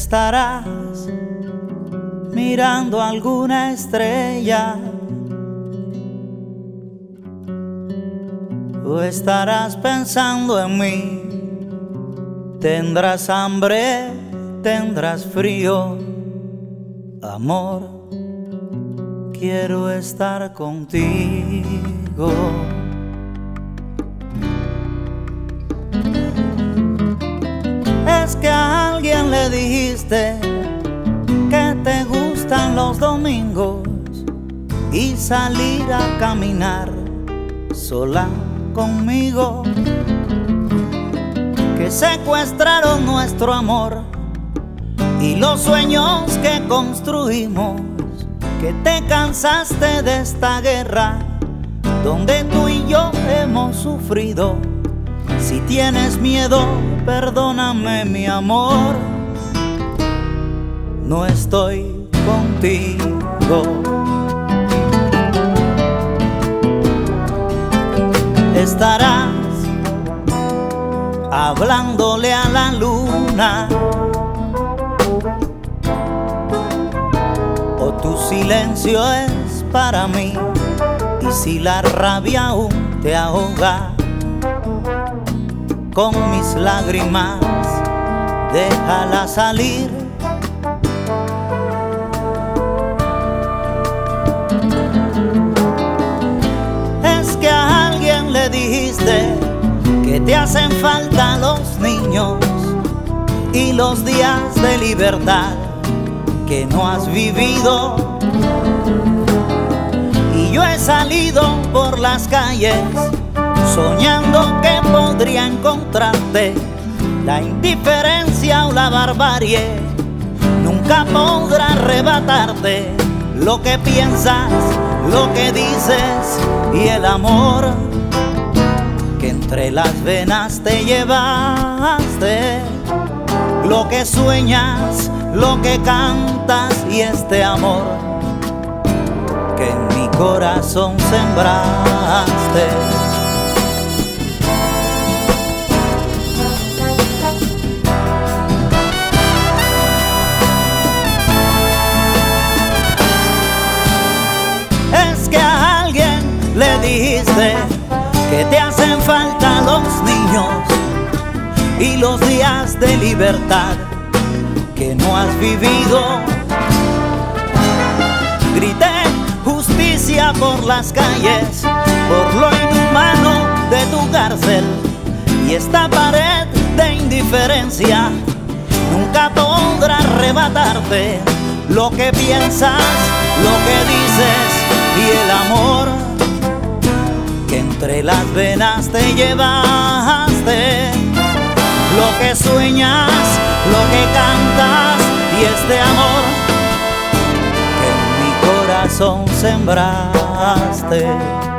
Estarás mirando alguna estrella o estarás pensando en mí. Tendrás hambre, tendrás frío, amor, quiero estar contigo. Es que a alguien le dijiste que te gustan los domingos y salir a caminar sola conmigo, que secuestraron nuestro amor y los sueños que construimos, que te cansaste de esta guerra donde tú y yo hemos sufrido. Si tienes miedo, perdóname, mi amor, no estoy contigo. Estarás hablándole a la luna, o tu silencio es para mí. Y si la rabia aún te ahoga, con mis lágrimas déjala salir. Es que a alguien le dijiste que te hacen falta los niños y los días de libertad que no has vivido. Y yo he salido por las calles soñando que podría encontrarte. La indiferencia o la barbarie nunca podrá arrebatarte lo que piensas, lo que dices y el amor que entre las venas te llevaste. Lo que sueñas, lo que cantas y este amor que en mi corazón sembraste. Le dijiste que te hacen falta los niños y los días de libertad que no has vivido. Grité justicia por las calles, por lo inhumano de tu cárcel, y esta pared de indiferencia nunca podrá arrebatarte lo que piensas, lo que dices y el amor que entre las venas te llevaste. Lo que sueñas, lo que cantas y este amor que en mi corazón sembraste.